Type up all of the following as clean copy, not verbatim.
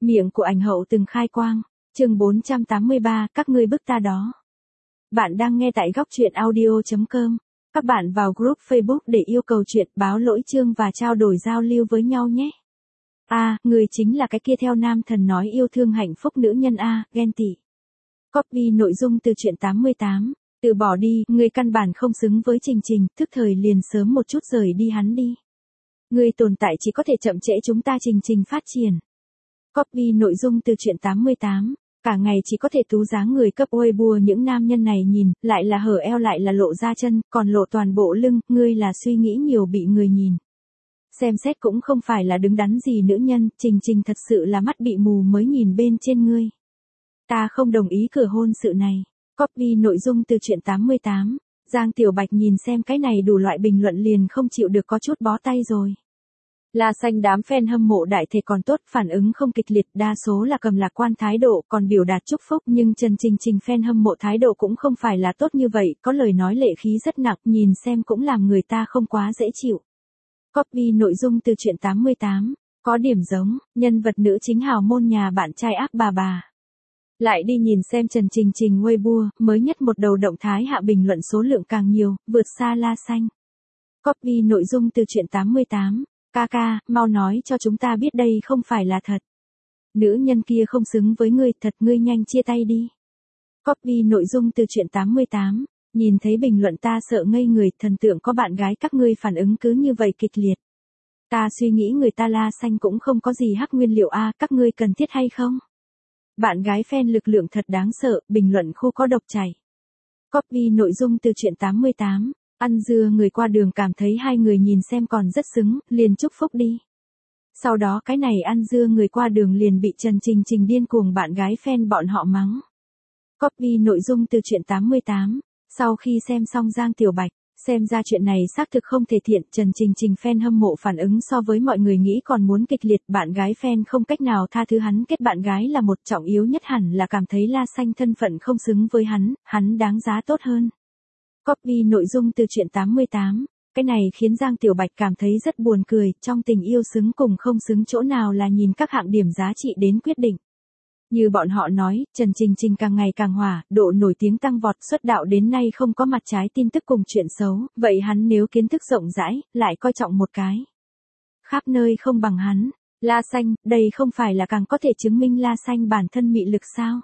Miệng của ảnh hậu từng khai quang. Chương 483, các ngươi bức ta đó. Bạn đang nghe tại góc truyện audio.com. Các bạn vào group Facebook để yêu cầu chuyện, báo lỗi chương và trao đổi giao lưu với nhau nhé. Người chính là cái kia theo nam thần nói yêu thương hạnh phúc nữ nhân ghen tị. Copy nội dung từ truyện 88. Từ bỏ đi, ngươi căn bản không xứng với Trình Trình, thức thời liền sớm một chút rời đi hắn đi. Ngươi tồn tại chỉ có thể chậm trễ chúng ta Trình Trình phát triển. Copy nội dung từ truyện 88. Cả ngày chỉ có thể tú dáng người cấp Weibo những nam nhân này nhìn, lại là hở eo lại là lộ ra chân, còn lộ toàn bộ lưng, ngươi là suy nghĩ nhiều bị người nhìn. Xem xét cũng không phải là đứng đắn gì nữ nhân, Trình Trình thật sự là mắt bị mù mới nhìn bên trên ngươi. Ta không đồng ý cửa hôn sự này. Copy nội dung từ truyện 88. Giang Tiểu Bạch nhìn xem cái này đủ loại bình luận liền không chịu được có chút bó tay rồi. La Xanh đám fan hâm mộ đại thể còn tốt, phản ứng không kịch liệt, đa số là cầm lạc quan thái độ, còn biểu đạt chúc phúc, nhưng Trần Trình Trình fan hâm mộ thái độ cũng không phải là tốt như vậy, có lời nói lệ khí rất nặng, nhìn xem cũng làm người ta không quá dễ chịu. Copy nội dung từ truyện 88. Có điểm giống, nhân vật nữ chính hào môn nhà bạn trai ác bà. Lại đi nhìn xem Trần Trình Trình Weibo, mới nhất một đầu động thái hạ bình luận số lượng càng nhiều, vượt xa La Xanh. Copy nội dung từ truyện 88. Ca, mau nói cho chúng ta biết đây không phải là thật. Nữ nhân kia không xứng với ngươi, thật ngươi nhanh chia tay đi. Copy nội dung từ truyện 88. Nhìn thấy bình luận ta sợ ngây người, thần tượng có bạn gái các ngươi phản ứng cứ như vậy kịch liệt. Ta suy nghĩ người ta La Xanh cũng không có gì hắc nguyên liệu các ngươi cần thiết hay không? Bạn gái fan lực lượng thật đáng sợ, bình luận khu có độc chảy. Copy nội dung từ truyện 88. Ăn dưa người qua đường cảm thấy hai người nhìn xem còn rất xứng, liền chúc phúc đi. Sau đó cái này ăn dưa người qua đường liền bị Trần Trình Trình điên cuồng bạn gái fan bọn họ mắng. Copy nội dung từ truyện 88. Sau khi xem xong Giang Tiểu Bạch, xem ra chuyện này xác thực không thể thiện, Trần Trình Trình fan hâm mộ phản ứng so với mọi người nghĩ còn muốn kịch liệt, bạn gái fan không cách nào tha thứ hắn, kết bạn gái là một, trọng yếu nhất hẳn là cảm thấy La Xanh thân phận không xứng với hắn đáng giá tốt hơn. Copy nội dung từ truyện 88. Cái này khiến Giang Tiểu Bạch cảm thấy rất buồn cười, trong tình yêu xứng cùng không xứng chỗ nào là nhìn các hạng điểm giá trị đến quyết định. Như bọn họ nói, Trần Trình Trình càng ngày càng hỏa, độ nổi tiếng tăng vọt, xuất đạo đến nay không có mặt trái tin tức cùng chuyện xấu, vậy hắn nếu kiến thức rộng rãi, lại coi trọng một cái. Khắp nơi không bằng hắn. La Xanh, đây không phải là càng có thể chứng minh La Xanh bản thân mị lực sao?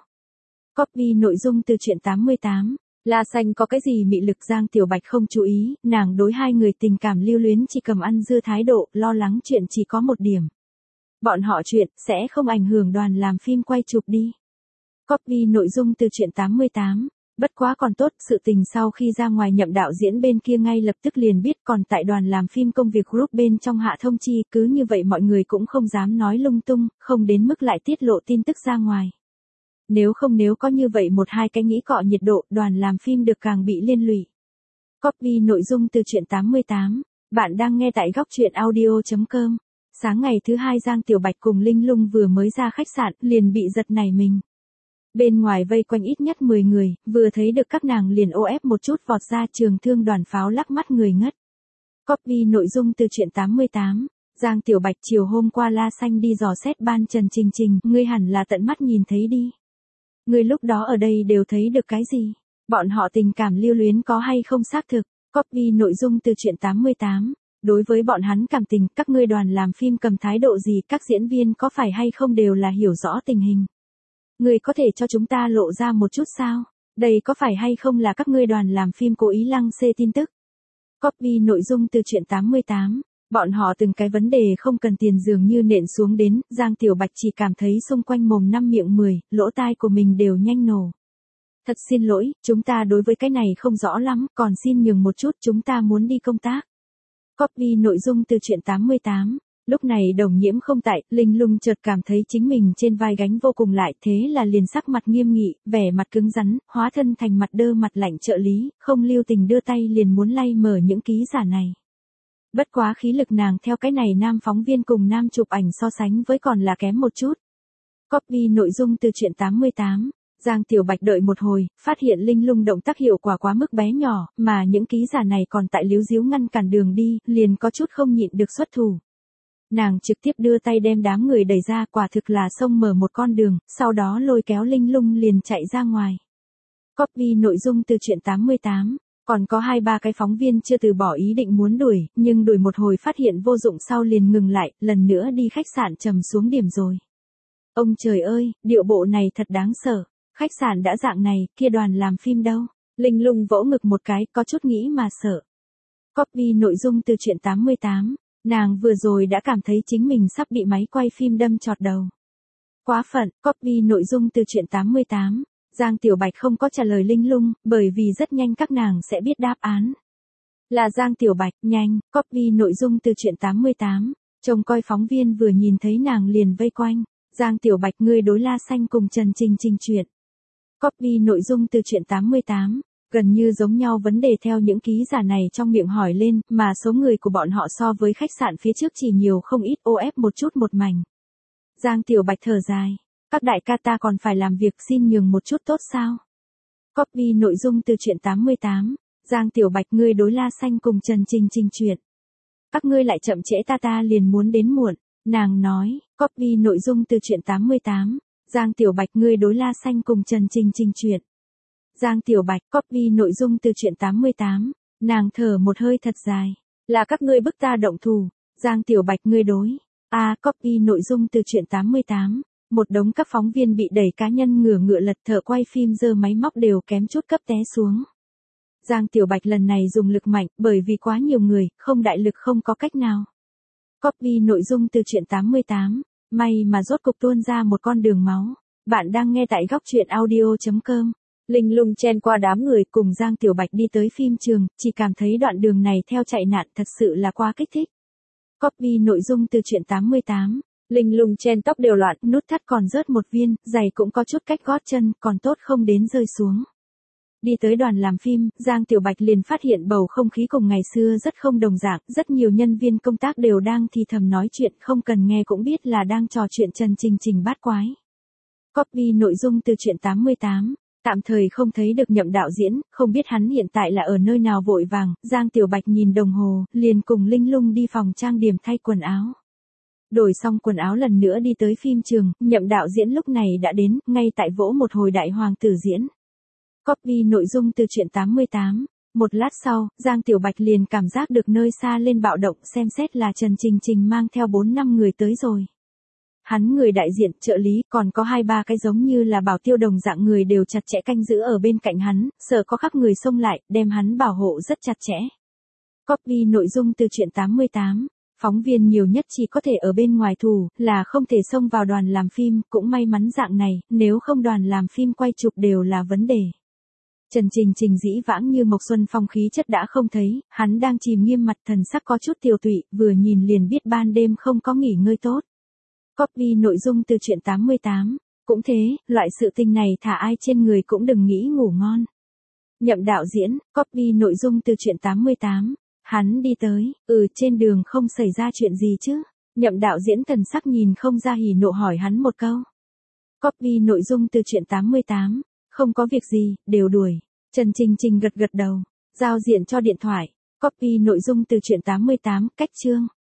Copy nội dung từ truyện 88. La Xanh có cái gì mị lực Giang Tiểu Bạch không chú ý, nàng đối hai người tình cảm lưu luyến chỉ cầm ăn dưa thái độ, lo lắng chuyện chỉ có một điểm. Bọn họ chuyện sẽ không ảnh hưởng đoàn làm phim quay chụp đi. Copy nội dung từ truyện 88. Bất quá còn tốt, sự tình sau khi ra ngoài nhậm đạo diễn bên kia ngay lập tức liền biết, còn tại đoàn làm phim công việc group bên trong hạ thông chi, cứ như vậy mọi người cũng không dám nói lung tung, không đến mức lại tiết lộ tin tức ra ngoài. Nếu có như vậy một hai cái nghĩ cọ nhiệt độ, đoàn làm phim được càng bị liên lụy. Copy nội dung từ truyện 88. Bạn đang nghe tại góc truyện audio.com. Sáng ngày thứ hai Giang Tiểu Bạch cùng Linh Lung vừa mới ra khách sạn, liền bị giật nảy mình. Bên ngoài vây quanh ít nhất 10 người, vừa thấy được các nàng liền ô ép một chút vọt ra, trường thương đoàn pháo lắc mắt người ngất. Copy nội dung từ truyện 88. Giang Tiểu Bạch chiều hôm qua La Xanh đi dò xét ban Trần Trình Trình, ngươi hẳn là tận mắt nhìn thấy đi. Ngươi lúc đó ở đây đều thấy được cái gì? Bọn họ tình cảm lưu luyến có hay không xác thực? Copy nội dung từ truyện 88. Đối với bọn hắn cảm tình, các ngươi đoàn làm phim cầm thái độ gì, các diễn viên có phải hay không đều là hiểu rõ tình hình. Ngươi có thể cho chúng ta lộ ra một chút sao? Đây có phải hay không là các ngươi đoàn làm phim cố ý lăng xê tin tức? Copy nội dung từ truyện 88. Bọn họ từng cái vấn đề không cần tiền dường như nện xuống đến, Giang Tiểu Bạch chỉ cảm thấy xung quanh mồm năm miệng 10, lỗ tai của mình đều nhanh nổ. Thật xin lỗi, chúng ta đối với cái này không rõ lắm, còn xin nhường một chút, chúng ta muốn đi công tác. Copy nội dung từ truyện 88. Lúc này Đồng Nhiễm không tại, Linh Lung chợt cảm thấy chính mình trên vai gánh vô cùng lại, thế là liền sắc mặt nghiêm nghị, vẻ mặt cứng rắn, hóa thân thành mặt đơ mặt lạnh trợ lý, không lưu tình đưa tay liền muốn lay mở những ký giả này. Bất quá khí lực nàng theo cái này nam phóng viên cùng nam chụp ảnh so sánh với còn là kém một chút. Copy nội dung từ truyện 88. Giang Tiểu Bạch đợi một hồi, phát hiện Linh Lung động tác hiệu quả quá mức bé nhỏ, mà những ký giả này còn tại líu díu ngăn cản đường đi, liền có chút không nhịn được xuất thủ. Nàng trực tiếp đưa tay đem đám người đẩy ra, quả thực là xông mở một con đường, sau đó lôi kéo Linh Lung liền chạy ra ngoài. Copy nội dung từ truyện 88. Còn có 2-3 cái phóng viên chưa từ bỏ ý định muốn đuổi, nhưng đuổi một hồi phát hiện vô dụng sau liền ngừng lại, lần nữa đi khách sạn trầm xuống điểm rồi. Ông trời ơi, điệu bộ này thật đáng sợ. Khách sạn đã dạng này, kia đoàn làm phim đâu? Linh Lung vỗ ngực một cái, có chút nghĩ mà sợ. Copy nội dung từ truyện 88. Nàng vừa rồi đã cảm thấy chính mình sắp bị máy quay phim đâm chọt đầu. Quá phận, copy nội dung từ truyện 88. Giang Tiểu Bạch không có trả lời Linh Lung, bởi vì rất nhanh các nàng sẽ biết đáp án. Là Giang Tiểu Bạch, nhanh, copy nội dung từ truyện 88. Trông coi phóng viên vừa nhìn thấy nàng liền vây quanh. Giang Tiểu Bạch ngươi đối La Xanh cùng Trần Trình Trình chuyện. Copy nội dung từ truyện 88. Gần như giống nhau vấn đề theo những ký giả này trong miệng hỏi lên, mà số người của bọn họ so với khách sạn phía trước chỉ nhiều không ít OF một chút một mảnh. Giang Tiểu Bạch thở dài. Các đại ca ta còn phải làm việc xin nhường một chút tốt sao? Copy nội dung từ truyện 88. Giang Tiểu Bạch ngươi đối La Xanh cùng Trần Trình Trình chuyện. Các ngươi lại chậm trễ ta liền muốn đến muộn. Nàng nói, copy nội dung từ truyện 88. Giang Tiểu Bạch ngươi đối La Xanh cùng Trần Trình Trình chuyện. Giang Tiểu Bạch, copy nội dung từ truyện 88. Nàng thở một hơi thật dài. Là các ngươi bức ta động thủ. Giang Tiểu Bạch ngươi đối. Copy nội dung từ truyện 88. Một đống các phóng viên bị đẩy cá nhân ngửa lật thợ quay phim giơ máy móc đều kém chút cấp té xuống. Giang Tiểu Bạch lần này dùng lực mạnh, bởi vì quá nhiều người, không đại lực không có cách nào. Copy nội dung từ truyện 88. May mà rốt cục tuôn ra một con đường máu. Bạn đang nghe tại góc truyện audio.com. Linh Lung chen qua đám người cùng Giang Tiểu Bạch đi tới phim trường, chỉ cảm thấy đoạn đường này theo chạy nạn thật sự là quá kích thích. Copy nội dung từ truyện 88. Linh Lung chen tóc đều loạn, nút thắt còn rớt một viên, giày cũng có chút cách gót chân, còn tốt không đến rơi xuống. Đi tới đoàn làm phim, Giang Tiểu Bạch liền phát hiện bầu không khí cùng ngày xưa rất không đồng dạng, rất nhiều nhân viên công tác đều đang thì thầm nói chuyện, không cần nghe cũng biết là đang trò chuyện Trần Trình Trình bát quái. Copy nội dung từ truyện 88. Tạm thời không thấy được Nhậm đạo diễn, không biết hắn hiện tại là ở nơi nào vội vàng, Giang Tiểu Bạch nhìn đồng hồ, liền cùng Linh Lung đi phòng trang điểm thay quần áo. Đổi xong quần áo lần nữa đi tới phim trường, Nhậm đạo diễn lúc này đã đến, ngay tại vỗ một hồi đại hoàng tử diễn. Copy nội dung từ truyện 88. Một lát sau, Giang Tiểu Bạch liền cảm giác được nơi xa lên bạo động, xem xét là Trần Trình Trình mang theo 4-5 người tới rồi. Hắn người đại diện, trợ lý, còn có 2-3 cái giống như là bảo tiêu đồng dạng người đều chặt chẽ canh giữ ở bên cạnh hắn, sợ có khắp người xông lại, đem hắn bảo hộ rất chặt chẽ. Copy nội dung từ truyện 88. Phóng viên nhiều nhất chỉ có thể ở bên ngoài thủ, là không thể xông vào đoàn làm phim, cũng may mắn dạng này, nếu không đoàn làm phim quay chụp đều là vấn đề. Trần Trình Trình dĩ vãng như Mộc Xuân Phong khí chất đã không thấy, hắn đang chìm nghiêm mặt thần sắc có chút tiều tụy, vừa nhìn liền biết ban đêm không có nghỉ ngơi tốt. Copy nội dung từ truyện 88. Cũng thế, loại sự tình này thả ai trên người cũng đừng nghĩ ngủ ngon. Nhậm đạo diễn, copy nội dung từ truyện 88. Hắn đi tới, trên đường không xảy ra chuyện gì chứ? Nhậm đạo diễn thần sắc nhìn không ra hỉ nộ hỏi hắn một câu. Copy nội dung từ truyện 88. Không có việc gì, đều đuổi. Trần Trình Trình gật gật đầu. Giao diện cho điện thoại. Copy nội dung từ truyện 88, cách chương.